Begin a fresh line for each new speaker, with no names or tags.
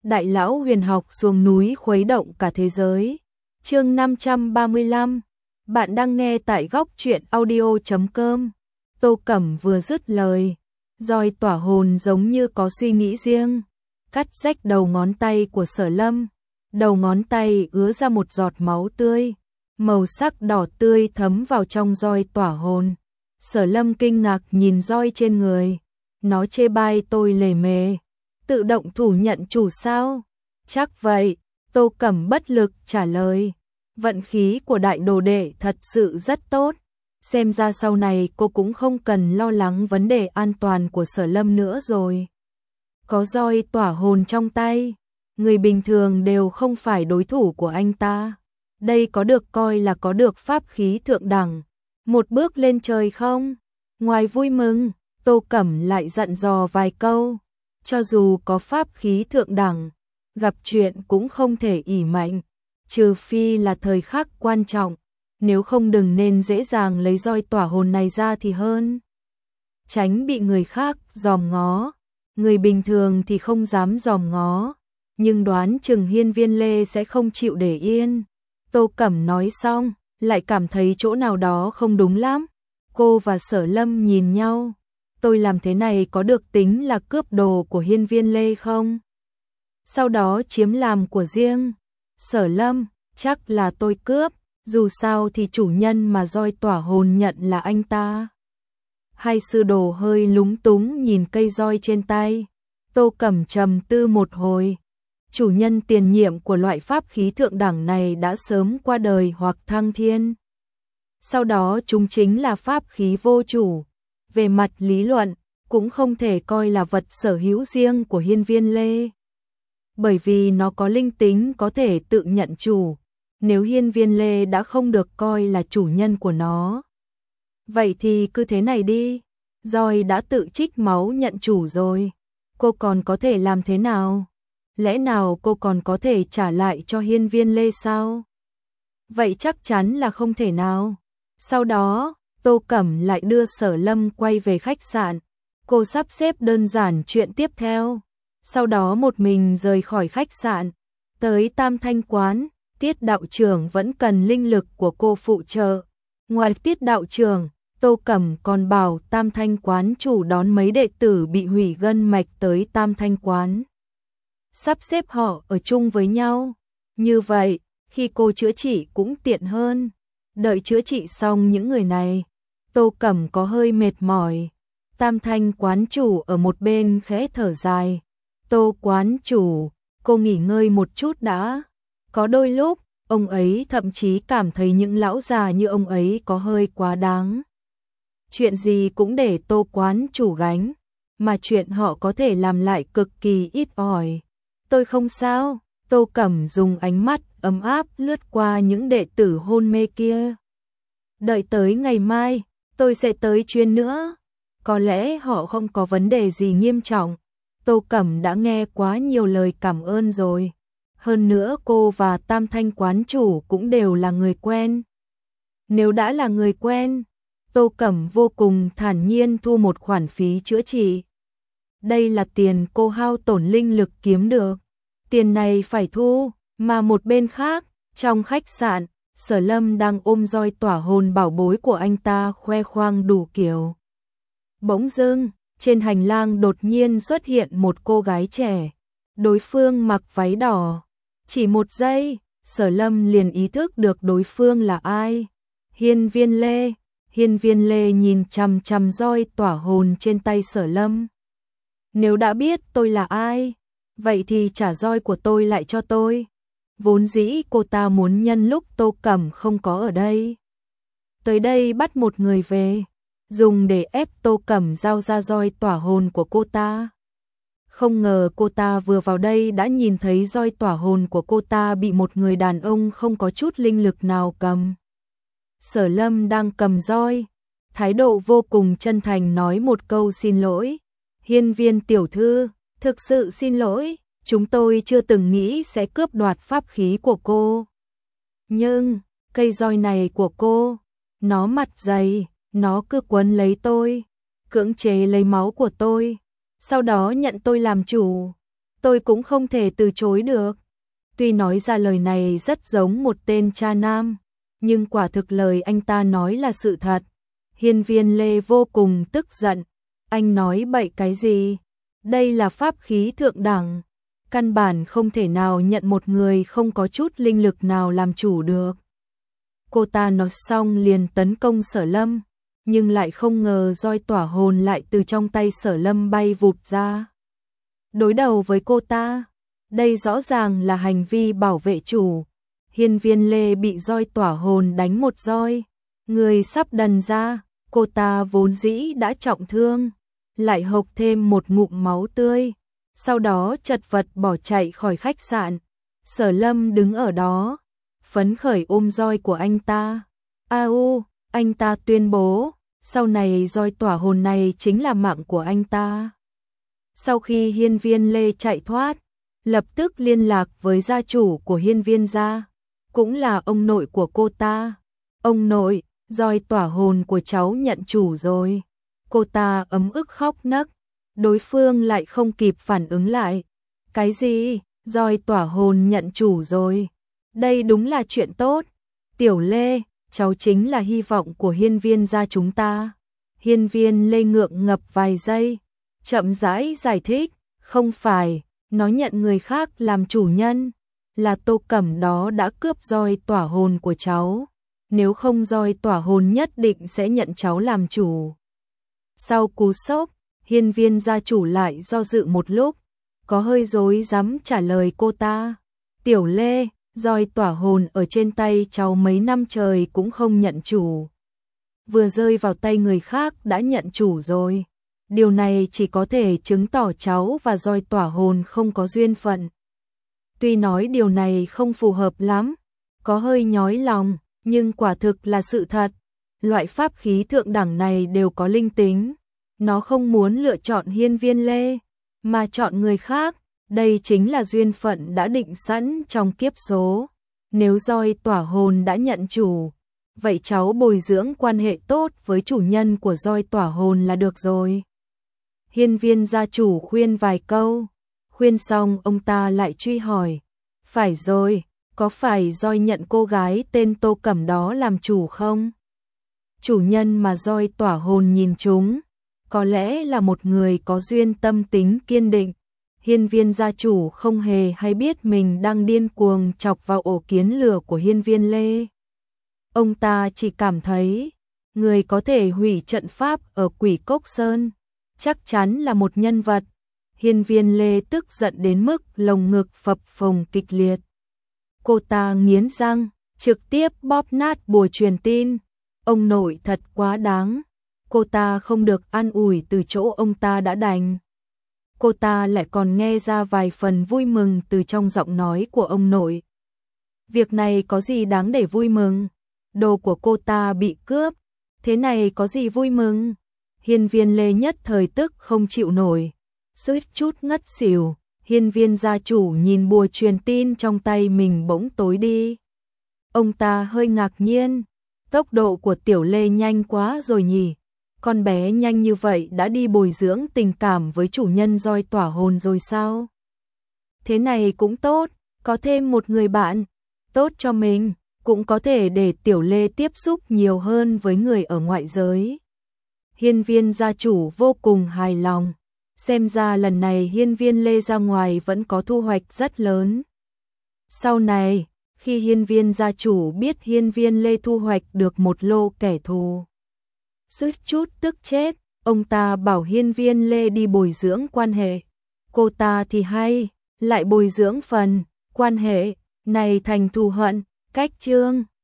Đại lão huyền học xuống núi khuấy động cả thế giới. Chương 535. Bạn đang nghe tại góc truyện audio.com. Tô Cẩm vừa dứt lời, roi tỏa hồn giống như có suy nghĩ riêng, cắt rách đầu ngón tay của Sở Lâm. Đầu ngón tay ứa ra một giọt máu tươi, màu sắc đỏ tươi thấm vào trong roi tỏa hồn. Sở Lâm kinh ngạc nhìn roi trên người, nó chê bai tôi lề mề. Tự động thủ nhận chủ sao? Chắc vậy, Tô Cẩm bất lực trả lời. Vận khí của đại đồ đệ thật sự rất tốt. Xem ra sau này cô cũng không cần lo lắng vấn đề an toàn của Sở Lâm nữa rồi. Có roi tỏa hồn trong tay, người bình thường đều không phải đối thủ của anh ta. Đây có được coi là có được pháp khí thượng đẳng, một bước lên trời không? Ngoài vui mừng, Tô Cẩm lại dặn dò vài câu. Cho dù có pháp khí thượng đẳng, gặp chuyện cũng không thể ỷ mạnh, trừ phi là thời khắc quan trọng, nếu không đừng nên dễ dàng lấy roi tỏa hồn này ra thì hơn. Tránh bị người khác dòm ngó, người bình thường thì không dám dòm ngó, nhưng đoán chừng Hiên Viên Lê sẽ không chịu để yên. Tô Cẩm nói xong, lại cảm thấy chỗ nào đó không đúng lắm. Cô và Sở Lâm nhìn nhau. Tôi làm thế này có được tính là cướp đồ của Hiên Viên Lê không? Sau đó chiếm làm của riêng. Sở Lâm, chắc là tôi cướp, dù sao thì chủ nhân mà roi tỏa hồn nhận là anh ta. Hai sư đồ hơi lúng túng nhìn cây roi trên tay. Tô Cẩm trầm tư một hồi. Chủ nhân tiền nhiệm của loại pháp khí thượng đẳng này đã sớm qua đời hoặc thăng thiên. Sau đó chúng chính là pháp khí vô chủ. Về mặt lý luận, cũng không thể coi là vật sở hữu riêng của Hiên Viên Lê. Bởi vì nó có linh tính có thể tự nhận chủ, nếu Hiên Viên Lê đã không được coi là chủ nhân của nó. Vậy thì cứ thế này đi, roi đã tự trích máu nhận chủ rồi, cô còn có thể làm thế nào? Lẽ nào cô còn có thể trả lại cho Hiên Viên Lê sao? Vậy chắc chắn là không thể nào. Sau đó, Tô Cẩm lại đưa Sở Lâm quay về khách sạn. Cô sắp xếp đơn giản chuyện tiếp theo. Sau đó một mình rời khỏi khách sạn. Tới Tam Thanh Quán, Tiết đạo trưởng vẫn cần linh lực của cô phụ trợ. Ngoài Tiết đạo trưởng, Tô Cẩm còn bảo Tam Thanh Quán chủ đón mấy đệ tử bị hủy gân mạch tới Tam Thanh Quán. Sắp xếp họ ở chung với nhau. Như vậy, khi cô chữa trị cũng tiện hơn. Đợi chữa trị xong những người này, Tô Cẩm có hơi mệt mỏi. Tam Thanh Quán chủ ở một bên khẽ thở dài. Tô quán chủ, cô nghỉ ngơi một chút đã. Có đôi lúc, ông ấy thậm chí cảm thấy những lão già như ông ấy có hơi quá đáng. Chuyện gì cũng để Tô quán chủ gánh, mà chuyện họ có thể làm lại cực kỳ ít ỏi. Tôi không sao. Tô Cẩm dùng ánh mắt ấm áp lướt qua những đệ tử hôn mê kia. Đợi tới ngày mai, tôi sẽ tới chuyến nữa. Có lẽ họ không có vấn đề gì nghiêm trọng. Tô Cẩm đã nghe quá nhiều lời cảm ơn rồi. Hơn nữa cô và Tam Thanh Quán chủ cũng đều là người quen. Nếu đã là người quen, Tô Cẩm vô cùng thản nhiên thu một khoản phí chữa trị. Đây là tiền cô hao tổn linh lực kiếm được. Tiền này phải thu, mà một bên khác, trong khách sạn, Sở Lâm đang ôm roi tỏa hồn bảo bối của anh ta khoe khoang đủ kiểu. Bỗng dưng, trên hành lang đột nhiên xuất hiện một cô gái trẻ. Đối phương mặc váy đỏ. Chỉ một giây, Sở Lâm liền ý thức được đối phương là ai. Hiên Viên Lê. Hiên Viên Lê nhìn chằm chằm roi tỏa hồn trên tay Sở Lâm. Nếu đã biết tôi là ai, vậy thì trả roi của tôi lại cho tôi. Vốn dĩ cô ta muốn nhân lúc Tô Cẩm không có ở đây, tới đây bắt một người về, dùng để ép Tô Cẩm giao ra roi tỏa hồn của cô ta. Không ngờ cô ta vừa vào đây đã nhìn thấy roi tỏa hồn của cô ta bị một người đàn ông không có chút linh lực nào cầm. Sở Lâm đang cầm roi, thái độ vô cùng chân thành nói một câu xin lỗi. Hiên Viên tiểu thư, thực sự xin lỗi. Chúng tôi chưa từng nghĩ sẽ cướp đoạt pháp khí của cô. Nhưng, cây roi này của cô, nó mặt dày, nó cứ quấn lấy tôi, cưỡng chế lấy máu của tôi, sau đó nhận tôi làm chủ. tôi cũng không thể từ chối được. Tuy nói ra lời này rất giống một tên cha nam, nhưng quả thực lời anh ta nói là sự thật. Hiên Viên Lê vô cùng tức giận. Anh nói bậy cái gì? Đây là pháp khí thượng đẳng. Căn bản không thể nào nhận một người không có chút linh lực nào làm chủ được. Cô ta nói xong liền tấn công Sở Lâm, nhưng lại không ngờ roi tỏa hồn lại từ trong tay Sở Lâm bay vụt ra. Đối đầu với cô ta, đây rõ ràng là hành vi bảo vệ chủ. Hiên Viên Lê bị roi tỏa hồn đánh một roi, người sắp đần ra, cô ta vốn dĩ đã trọng thương, lại hộc thêm một ngụm máu tươi, sau đó chật vật bỏ chạy khỏi khách sạn. Sở Lâm đứng ở đó, phấn khởi ôm roi của anh ta. Anh ta tuyên bố, sau này roi tỏa hồn này chính là mạng của anh ta. Sau khi Hiên Viên Lê chạy thoát, lập tức liên lạc với gia chủ của Hiên Viên gia, cũng là ông nội của cô ta. Ông nội, roi tỏa hồn của cháu nhận chủ rồi. Cô ta ấm ức khóc nấc, đối phương lại không kịp phản ứng lại. Cái gì? Roi tỏa hồn nhận chủ rồi. Đây đúng là chuyện tốt. Tiểu Lê, cháu chính là hy vọng của Hiên Viên gia chúng ta. Hiên Viên Lê ngượng ngập vài giây, chậm rãi giải thích, không phải, nó nhận người khác làm chủ nhân, là Tô Cẩm đó đã cướp roi tỏa hồn của cháu. Nếu không roi tỏa hồn nhất định sẽ nhận cháu làm chủ. Sau cú sốc, Hiên Viên gia chủ lại do dự một lúc, có hơi rối rắm trả lời cô ta. Tiểu Lê, roi tỏa hồn ở trên tay cháu mấy năm trời cũng không nhận chủ. Vừa rơi vào tay người khác đã nhận chủ rồi. Điều này chỉ có thể chứng tỏ cháu và roi tỏa hồn không có duyên phận. Tuy nói điều này không phù hợp lắm, có hơi nhói lòng, nhưng quả thực là sự thật. Loại pháp khí thượng đẳng này đều có linh tính. Nó không muốn lựa chọn Hiên Viên Lê, mà chọn người khác. Đây chính là duyên phận đã định sẵn trong kiếp số. Nếu roi tỏa hồn đã nhận chủ, vậy cháu bồi dưỡng quan hệ tốt với chủ nhân của roi tỏa hồn là được rồi. Hiên Viên gia chủ khuyên vài câu, khuyên xong ông ta lại truy hỏi. Phải rồi, có phải roi nhận cô gái tên Tô Cẩm đó làm chủ không? Chủ nhân mà roi tỏa hồn nhìn chúng, có lẽ là một người có duyên tâm tính kiên định. Hiên Viên gia chủ không hề hay biết mình đang điên cuồng chọc vào ổ kiến lửa của Hiên Viên Lê. Ông ta chỉ cảm thấy, người có thể hủy trận pháp ở Quỷ Cốc Sơn, chắc chắn là một nhân vật. Hiên Viên Lê tức giận đến mức lồng ngực phập phồng kịch liệt. Cô ta nghiến răng, trực tiếp bóp nát bùa truyền tin. Ông nội thật quá đáng. Cô ta không được an ủi từ chỗ ông ta đã đành. Cô ta lại còn nghe ra vài phần vui mừng từ trong giọng nói của ông nội. Việc này có gì đáng để vui mừng? Đồ của cô ta bị cướp, thế này có gì vui mừng? Hiên Viên Lê nhất thời tức không chịu nổi, suýt chút ngất xỉu. Hiên Viên gia chủ nhìn bùa truyền tin trong tay mình bỗng tối đi. Ông ta hơi ngạc nhiên, tốc độ của Tiểu Lê nhanh quá rồi nhỉ? Con bé nhanh như vậy đã đi bồi dưỡng tình cảm với chủ nhân roi tỏa hồn rồi sao? Thế này cũng tốt, có thêm một người bạn, tốt cho mình, cũng có thể để Tiểu Lê tiếp xúc nhiều hơn với người ở ngoại giới. Hiên Viên gia chủ vô cùng hài lòng, xem ra lần này Hiên Viên Lê ra ngoài vẫn có thu hoạch rất lớn. Sau này, khi Hiên Viên gia chủ biết Hiên Viên Lê thu hoạch được một lô kẻ thù, suýt chút tức chết, ông ta bảo Hiên Viên Lê đi bồi dưỡng quan hệ. Cô ta thì hay, lại bồi dưỡng phần quan hệ này thành thù hận, cách chương.